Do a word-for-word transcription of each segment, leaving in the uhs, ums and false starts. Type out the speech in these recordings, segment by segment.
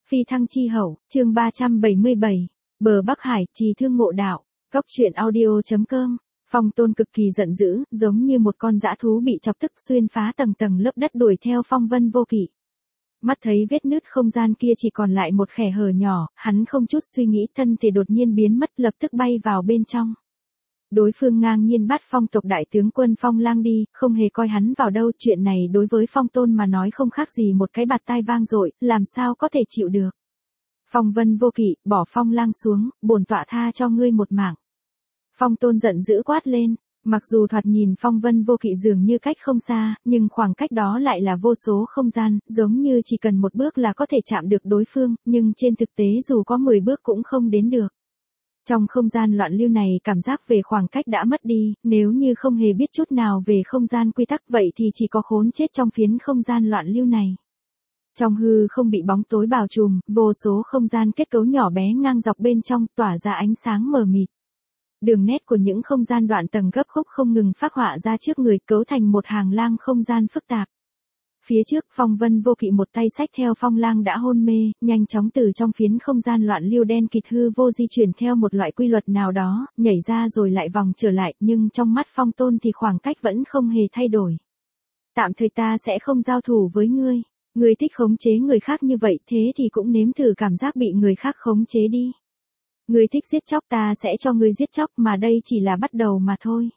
Phi thăng chi hậu, chương ba trăm bảy mươi bảy, bờ Bắc Hải, trì thương ngộ đạo, cóc truyện audio.com. Phong Tôn cực kỳ giận dữ, giống như một con dã thú bị chọc tức xuyên phá tầng tầng lớp đất đuổi theo Phong Vân Vô Kỵ. Mắt thấy vết nứt không gian kia chỉ còn lại một khe hở nhỏ, hắn không chút suy nghĩ thân thể đột nhiên biến mất lập tức bay vào bên trong. Đối phương ngang nhiên bắt Phong tộc đại tướng quân Phong Lang đi, không hề coi hắn vào đâu, chuyện này đối với Phong Tôn mà nói không khác gì một cái bạt tai vang dội, làm sao có thể chịu được. Phong Vân Vô Kỵ, bỏ Phong Lang xuống, bổn tọa tha cho ngươi một mạng. Phong Tôn giận dữ quát lên, mặc dù thoạt nhìn Phong Vân Vô Kỵ dường như cách không xa, nhưng khoảng cách đó lại là vô số không gian, giống như chỉ cần một bước là có thể chạm được đối phương, nhưng trên thực tế dù có mười bước cũng không đến được. Trong không gian loạn lưu này cảm giác về khoảng cách đã mất đi, nếu như không hề biết chút nào về không gian quy tắc vậy thì chỉ có khốn chết trong phiến không gian loạn lưu này. Trong hư không bị bóng tối bao trùm, vô số không gian kết cấu nhỏ bé ngang dọc bên trong tỏa ra ánh sáng mờ mịt. Đường nét của những không gian đoạn tầng gấp khúc không ngừng phác họa ra trước người cấu thành một hàng lang không gian phức tạp. Phía trước Phong Vân Vô Kỵ một tay xách theo Phong Lang đã hôn mê, nhanh chóng từ trong phiến không gian loạn lưu đen kịt hư vô di chuyển theo một loại quy luật nào đó, nhảy ra rồi lại vòng trở lại, nhưng trong mắt Phong Tôn thì khoảng cách vẫn không hề thay đổi. Tạm thời ta sẽ không giao thủ với ngươi, ngươi thích khống chế người khác như vậy thế thì cũng nếm thử cảm giác bị người khác khống chế đi. Ngươi thích giết chóc ta sẽ cho ngươi giết chóc mà đây chỉ là bắt đầu mà thôi.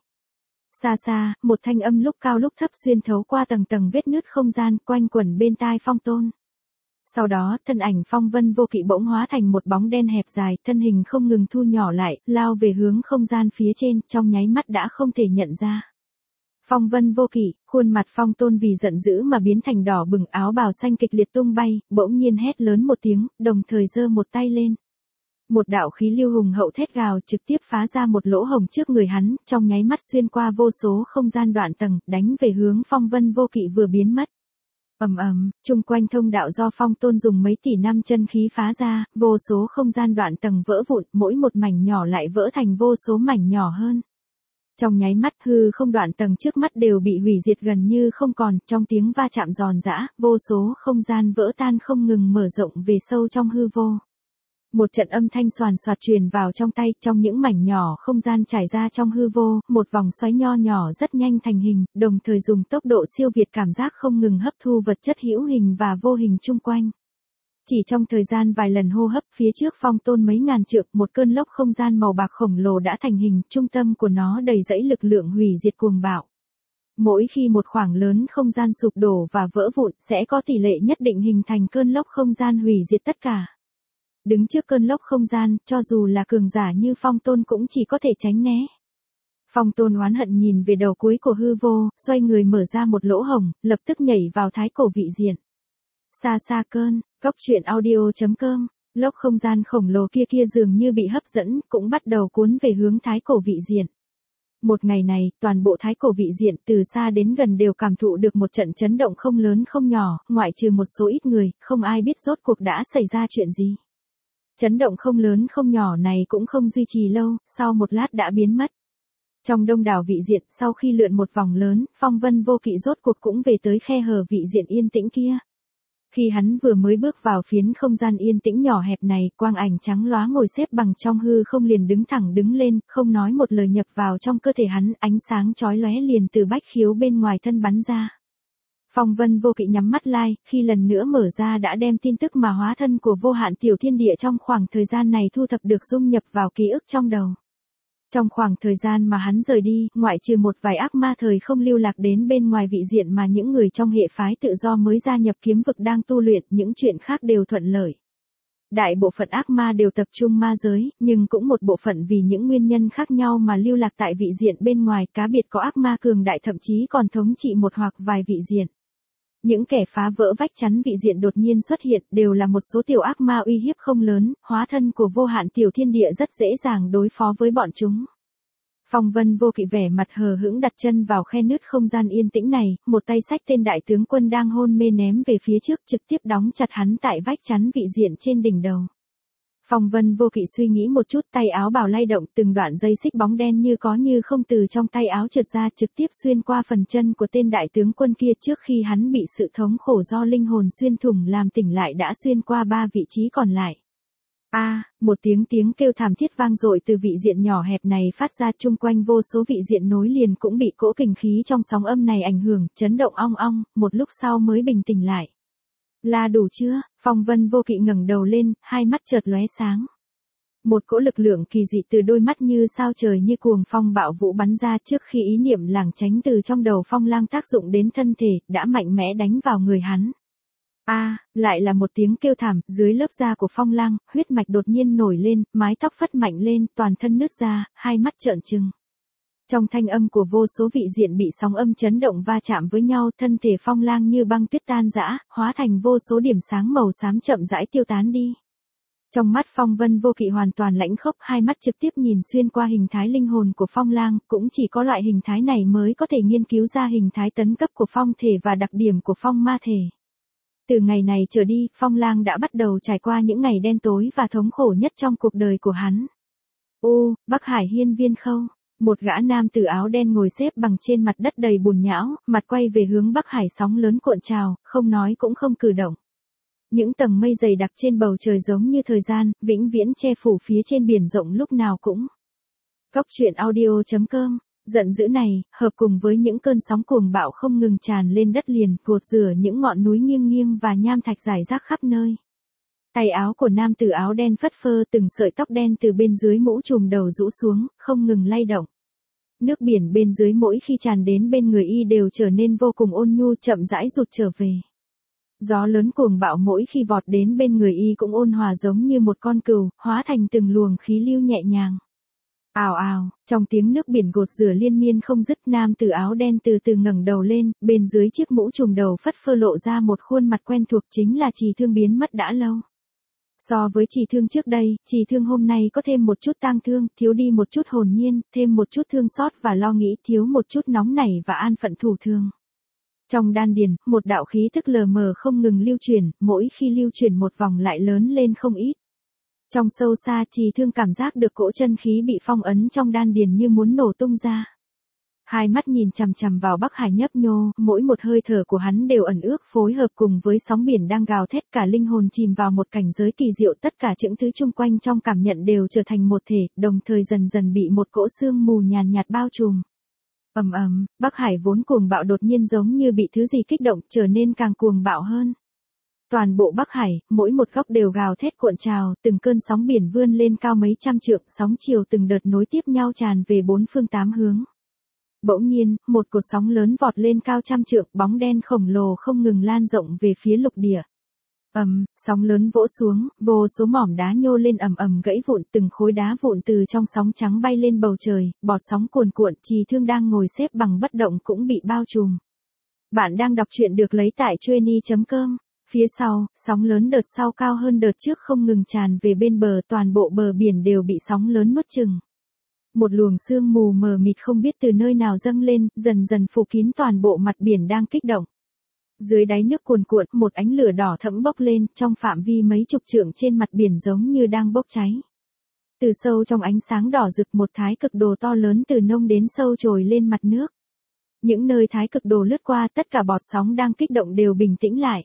Xa xa, một thanh âm lúc cao lúc thấp xuyên thấu qua tầng tầng vết nứt không gian quanh quẩn bên tai Phong Tôn. Sau đó, thân ảnh Phong Vân Vô Kỵ bỗng hóa thành một bóng đen hẹp dài, thân hình không ngừng thu nhỏ lại, lao về hướng không gian phía trên, trong nháy mắt đã không thể nhận ra. Phong Vân Vô Kỵ, khuôn mặt Phong Tôn vì giận dữ mà biến thành đỏ bừng, áo bào xanh kịch liệt tung bay, bỗng nhiên hét lớn một tiếng, đồng thời giơ một tay lên. Một đạo khí lưu hùng hậu thét gào trực tiếp phá ra một lỗ hổng trước người hắn, trong nháy mắt xuyên qua vô số không gian đoạn tầng, đánh về hướng Phong Vân Vô Kỵ vừa biến mất. Ầm ầm, chung quanh thông đạo do Phong Tôn dùng mấy tỷ năm chân khí phá ra, vô số không gian đoạn tầng vỡ vụn, mỗi một mảnh nhỏ lại vỡ thành vô số mảnh nhỏ hơn. Trong nháy mắt hư không đoạn tầng trước mắt đều bị hủy diệt gần như không còn, trong tiếng va chạm giòn giã, vô số không gian vỡ tan không ngừng mở rộng về sâu trong hư vô. Một trận âm thanh xoàn xoạt truyền vào trong tay, trong những mảnh nhỏ không gian trải ra trong hư vô, một vòng xoáy nho nhỏ rất nhanh thành hình, đồng thời dùng tốc độ siêu việt cảm giác không ngừng hấp thu vật chất hữu hình và vô hình chung quanh. Chỉ trong thời gian vài lần hô hấp, phía trước Phong Tôn mấy ngàn trượng, một cơn lốc không gian màu bạc khổng lồ đã thành hình, trung tâm của nó đầy dẫy lực lượng hủy diệt cuồng bạo. Mỗi khi một khoảng lớn không gian sụp đổ và vỡ vụn, sẽ có tỷ lệ nhất định hình thành cơn lốc không gian hủy diệt tất cả. Đứng trước cơn lốc không gian, cho dù là cường giả như Phong Tôn cũng chỉ có thể tránh né. Phong Tôn oán hận nhìn về đầu cuối của hư vô, xoay người mở ra một lỗ hổng, lập tức nhảy vào thái cổ vị diện. Xa xa cơn, cóc truyện audio.com, lốc không gian khổng lồ kia kia dường như bị hấp dẫn, cũng bắt đầu cuốn về hướng thái cổ vị diện. Một ngày này, toàn bộ thái cổ vị diện từ xa đến gần đều cảm thụ được một trận chấn động không lớn không nhỏ, ngoại trừ một số ít người, không ai biết rốt cuộc đã xảy ra chuyện gì. Chấn động không lớn không nhỏ này cũng không duy trì lâu, sau một lát đã biến mất. Trong đông đảo vị diện, sau khi lượn một vòng lớn, Phong Vân Vô Kỵ rốt cuộc cũng về tới khe hở vị diện yên tĩnh kia. Khi hắn vừa mới bước vào phiến không gian yên tĩnh nhỏ hẹp này, quang ảnh trắng lóa ngồi xếp bằng trong hư không liền đứng thẳng đứng lên, không nói một lời nhập vào trong cơ thể hắn, ánh sáng chói lóe liền từ bách khiếu bên ngoài thân bắn ra. Phong Vân Vô Kỵ nhắm mắt lại, khi lần nữa mở ra đã đem tin tức mà hóa thân của vô hạn tiểu thiên địa trong khoảng thời gian này thu thập được dung nhập vào ký ức trong đầu. Trong khoảng thời gian mà hắn rời đi, ngoại trừ một vài ác ma thời không lưu lạc đến bên ngoài vị diện mà những người trong hệ phái tự do mới gia nhập kiếm vực đang tu luyện, những chuyện khác đều thuận lợi. Đại bộ phận ác ma đều tập trung ma giới, nhưng cũng một bộ phận vì những nguyên nhân khác nhau mà lưu lạc tại vị diện bên ngoài, cá biệt có ác ma cường đại thậm chí còn thống trị một hoặc vài vị diện. Những kẻ phá vỡ vách chắn vị diện đột nhiên xuất hiện đều là một số tiểu ác ma uy hiếp không lớn, hóa thân của vô hạn tiểu thiên địa rất dễ dàng đối phó với bọn chúng. Phong Vân Vô Kỵ vẻ mặt hờ hững đặt chân vào khe nứt không gian yên tĩnh này, một tay xách tên đại tướng quân đang hôn mê ném về phía trước trực tiếp đóng chặt hắn tại vách chắn vị diện trên đỉnh đầu. Phong Vân Vô Kỵ suy nghĩ một chút, tay áo bào lay động, từng đoạn dây xích bóng đen như có như không từ trong tay áo trượt ra, trực tiếp xuyên qua phần chân của tên đại tướng quân kia. Trước khi hắn bị sự thống khổ do linh hồn xuyên thủng làm tỉnh lại đã xuyên qua ba vị trí còn lại. A, à, một tiếng tiếng kêu thảm thiết vang dội từ vị diện nhỏ hẹp này phát ra, chung quanh vô số vị diện nối liền cũng bị cỗ kình khí trong sóng âm này ảnh hưởng, chấn động ong ong, một lúc sau mới bình tĩnh lại. Là đủ chưa? Phong Vân Vô Kỵ ngẩng đầu lên, hai mắt chợt lóe sáng. Một cỗ lực lượng kỳ dị từ đôi mắt như sao trời như cuồng phong bạo vũ bắn ra, trước khi ý niệm lảng tránh từ trong đầu Phong Lang tác dụng đến thân thể, đã mạnh mẽ đánh vào người hắn. A, à, lại là một tiếng kêu thảm, dưới lớp da của Phong Lang, huyết mạch đột nhiên nổi lên, mái tóc phất mạnh lên, toàn thân nứt ra, hai mắt trợn trừng. Trong thanh âm của vô số vị diện bị sóng âm chấn động va chạm với nhau, thân thể Phong Lang như băng tuyết tan rã, hóa thành vô số điểm sáng màu xám chậm rãi tiêu tán đi. Trong mắt Phong Vân Vô Kỵ hoàn toàn lãnh khốc, hai mắt trực tiếp nhìn xuyên qua hình thái linh hồn của Phong Lang, cũng chỉ có loại hình thái này mới có thể nghiên cứu ra hình thái tấn cấp của phong thể và đặc điểm của phong ma thể. Từ ngày này trở đi, Phong Lang đã bắt đầu trải qua những ngày đen tối và thống khổ nhất trong cuộc đời của hắn. Ô, Bắc Hải hiên viên khâu. Một gã nam tử áo đen ngồi xếp bằng trên mặt đất đầy bùn nhão, mặt quay về hướng Bắc Hải, sóng lớn cuộn trào, không nói cũng không cử động. Những tầng mây dày đặc trên bầu trời giống như thời gian, vĩnh viễn che phủ phía trên biển rộng lúc nào cũng. Cóc truyện audio chấm com. Giận dữ này, hợp cùng với những cơn sóng cuồng bạo không ngừng tràn lên đất liền, gột rửa những ngọn núi nghiêng nghiêng và nham thạch rải rác khắp nơi. Tay áo của nam tử áo đen phất phơ, từng sợi tóc đen từ bên dưới mũ trùm đầu rũ xuống, không ngừng lay động. Nước biển bên dưới mỗi khi tràn đến bên người y đều trở nên vô cùng ôn nhu, chậm rãi rụt trở về. Gió lớn cuồng bạo mỗi khi vọt đến bên người y cũng ôn hòa giống như một con cừu, hóa thành từng luồng khí lưu nhẹ nhàng. Ào ào, trong tiếng nước biển gột rửa liên miên không dứt, nam tử áo đen từ từ ngẩng đầu lên, bên dưới chiếc mũ trùm đầu phất phơ lộ ra một khuôn mặt quen thuộc, chính là Trì Thương biến mất đã lâu. So với Trì Thương trước đây, Trì Thương hôm nay có thêm một chút tang thương, thiếu đi một chút hồn nhiên, thêm một chút thương xót và lo nghĩ, thiếu một chút nóng nảy và an phận thủ thường. Trong đan điền, một đạo khí thức lờ mờ không ngừng lưu chuyển, mỗi khi lưu chuyển một vòng lại lớn lên không ít. Trong sâu xa, Trì Thương cảm giác được cỗ chân khí bị phong ấn trong đan điền như muốn nổ tung ra. Hai mắt nhìn chằm chằm vào Bắc Hải nhấp nhô, mỗi một hơi thở của hắn đều ẩn ước phối hợp cùng với sóng biển đang gào thét, cả linh hồn chìm vào một cảnh giới kỳ diệu, tất cả những thứ chung quanh trong cảm nhận đều trở thành một thể, đồng thời dần dần bị một cỗ sương mù nhàn nhạt bao trùm. Ầm ầm, Bắc Hải vốn cuồng bạo đột nhiên giống như bị thứ gì kích động, trở nên càng cuồng bạo hơn. Toàn bộ Bắc Hải, mỗi một góc đều gào thét cuộn trào, từng cơn sóng biển vươn lên cao mấy trăm trượng, sóng chiều từng đợt nối tiếp nhau tràn về bốn phương tám hướng. Bỗng nhiên, một cột sóng lớn vọt lên cao trăm trượng, bóng đen khổng lồ không ngừng lan rộng về phía lục địa. Ầm, sóng lớn vỗ xuống, vô số mỏm đá nhô lên ầm ầm gãy vụn, từng khối đá vụn từ trong sóng trắng bay lên bầu trời, bọt sóng cuồn cuộn, Trì Thương đang ngồi xếp bằng bất động cũng bị bao trùm. Bạn đang đọc truyện được lấy tại chueny chấm com. Phía sau, sóng lớn đợt sau cao hơn đợt trước không ngừng tràn về bên bờ, toàn bộ bờ biển đều bị sóng lớn nuốt chửng. Một luồng sương mù mờ mịt không biết từ nơi nào dâng lên, dần dần phủ kín toàn bộ mặt biển đang kích động. Dưới đáy nước cuồn cuộn, một ánh lửa đỏ thẫm bốc lên, trong phạm vi mấy chục trượng trên mặt biển giống như đang bốc cháy. Từ sâu trong ánh sáng đỏ rực, một thái cực đồ to lớn từ nông đến sâu trồi lên mặt nước. Những nơi thái cực đồ lướt qua, tất cả bọt sóng đang kích động đều bình tĩnh lại.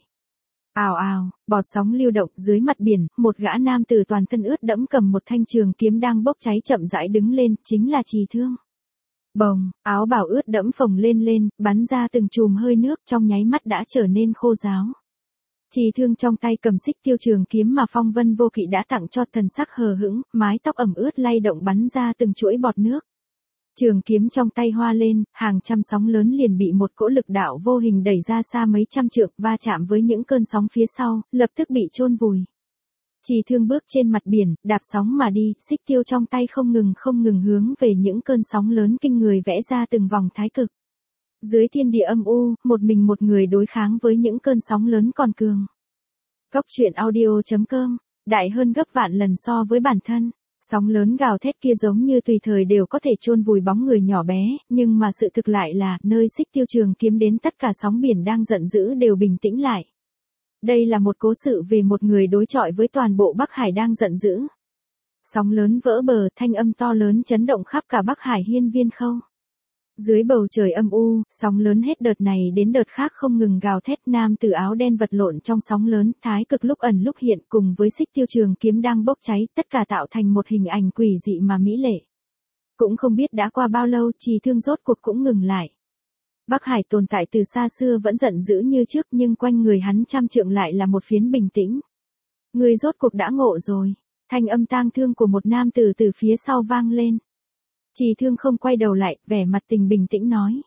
Ào ào, bọt sóng lưu động, dưới mặt biển, một gã nam tử toàn thân ướt đẫm cầm một thanh trường kiếm đang bốc cháy chậm rãi đứng lên, chính là Trì Thương. Bồng, áo bào ướt đẫm phồng lên lên, bắn ra từng chùm hơi nước, trong nháy mắt đã trở nên khô ráo. Trì Thương trong tay cầm xích tiêu trường kiếm mà Phong Vân Vô Kỵ đã tặng cho, thần sắc hờ hững, mái tóc ẩm ướt lay động bắn ra từng chuỗi bọt nước. Trường kiếm trong tay hoa lên, hàng trăm sóng lớn liền bị một cỗ lực đạo vô hình đẩy ra xa mấy trăm trượng, va chạm với những cơn sóng phía sau, lập tức bị chôn vùi. Trì Thương bước trên mặt biển, đạp sóng mà đi, xích tiêu trong tay không ngừng không ngừng hướng về những cơn sóng lớn kinh người vẽ ra từng vòng thái cực. Dưới thiên địa âm u, một mình một người đối kháng với những cơn sóng lớn còn cường. Cóc truyện audio chấm com, đại hơn gấp vạn lần so với bản thân. Sóng lớn gào thét kia giống như tùy thời đều có thể chôn vùi bóng người nhỏ bé, nhưng mà sự thực lại là, nơi xích tiêu trường kiếm đến tất cả sóng biển đang giận dữ đều bình tĩnh lại. Đây là một cố sự về một người đối chọi với toàn bộ Bắc Hải đang giận dữ. Sóng lớn vỡ bờ, thanh âm to lớn chấn động khắp cả Bắc Hải hiên viên khâu. Dưới bầu trời âm u, sóng lớn hết đợt này đến đợt khác không ngừng gào thét, nam tử áo đen vật lộn trong sóng lớn, thái cực lúc ẩn lúc hiện cùng với xích tiêu trường kiếm đang bốc cháy, tất cả tạo thành một hình ảnh quỷ dị mà mỹ lệ. Cũng không biết đã qua bao lâu, Trì Thương rốt cuộc cũng ngừng lại. Bắc Hải tồn tại từ xa xưa vẫn giận dữ như trước, nhưng quanh người hắn trăm trượng lại là một phiến bình tĩnh. Người rốt cuộc đã ngộ rồi. Thanh âm tang thương của một nam tử từ phía sau vang lên. Trì Thương không quay đầu lại, vẻ mặt tình bình tĩnh nói.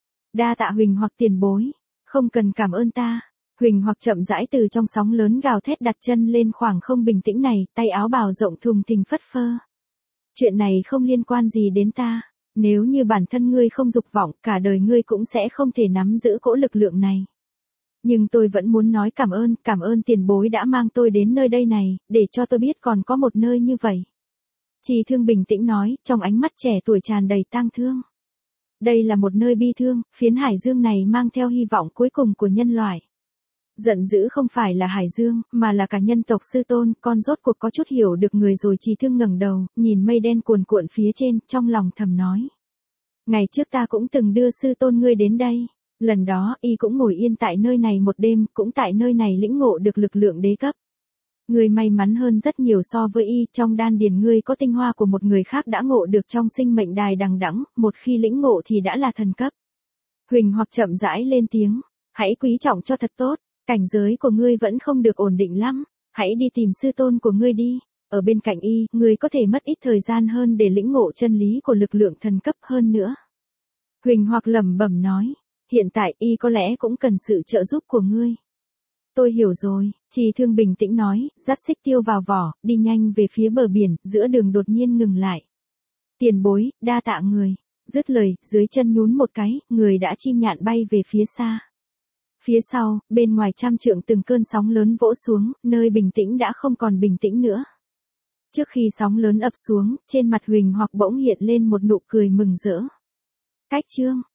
Đa tạ Huỳnh Hoặc tiền bối. Không cần cảm ơn ta. Huỳnh Hoặc chậm rãi từ trong sóng lớn gào thét đặt chân lên khoảng không bình tĩnh này, tay áo bào rộng thùng thình phất phơ. Chuyện này không liên quan gì đến ta. Nếu như bản thân ngươi không dục vọng, cả đời ngươi cũng sẽ không thể nắm giữ cỗ lực lượng này. Nhưng tôi vẫn muốn nói cảm ơn, cảm ơn tiền bối đã mang tôi đến nơi đây này, để cho tôi biết còn có một nơi như vậy. Trì Thương bình tĩnh nói, trong ánh mắt trẻ tuổi tràn đầy tang thương. Đây là một nơi bi thương, phiến hải dương này mang theo hy vọng cuối cùng của nhân loại. Giận dữ không phải là hải dương, mà là cả nhân tộc sư tôn, con rốt cuộc có chút hiểu được người rồi. Trì Thương ngẩng đầu, nhìn mây đen cuồn cuộn phía trên, trong lòng thầm nói. Ngày trước ta cũng từng đưa sư tôn ngươi đến đây. Lần đó, y cũng ngồi yên tại nơi này một đêm, cũng tại nơi này lĩnh ngộ được lực lượng đế cấp. Ngươi may mắn hơn rất nhiều so với y, trong đan điền ngươi có tinh hoa của một người khác đã ngộ được trong sinh mệnh đài đằng đẵng, một khi lĩnh ngộ thì đã là thần cấp. Huỳnh Hoặc chậm rãi lên tiếng, hãy quý trọng cho thật tốt, cảnh giới của ngươi vẫn không được ổn định lắm, hãy đi tìm sư tôn của ngươi đi, ở bên cạnh y, ngươi có thể mất ít thời gian hơn để lĩnh ngộ chân lý của lực lượng thần cấp hơn nữa. Huỳnh Hoặc lẩm bẩm nói, hiện tại y có lẽ cũng cần sự trợ giúp của ngươi. Tôi hiểu rồi, Trì Thương bình tĩnh nói, dắt xích tiêu vào vỏ, đi nhanh về phía bờ biển, giữa đường đột nhiên ngừng lại. Tiền bối, đa tạ người. Dứt lời, dưới chân nhún một cái, người đã chim nhạn bay về phía xa. Phía sau, bên ngoài trăm trượng từng cơn sóng lớn vỗ xuống, nơi bình tĩnh đã không còn bình tĩnh nữa. Trước khi sóng lớn ập xuống, trên mặt Huỳnh Hoặc bỗng hiện lên một nụ cười mừng rỡ. Cách chương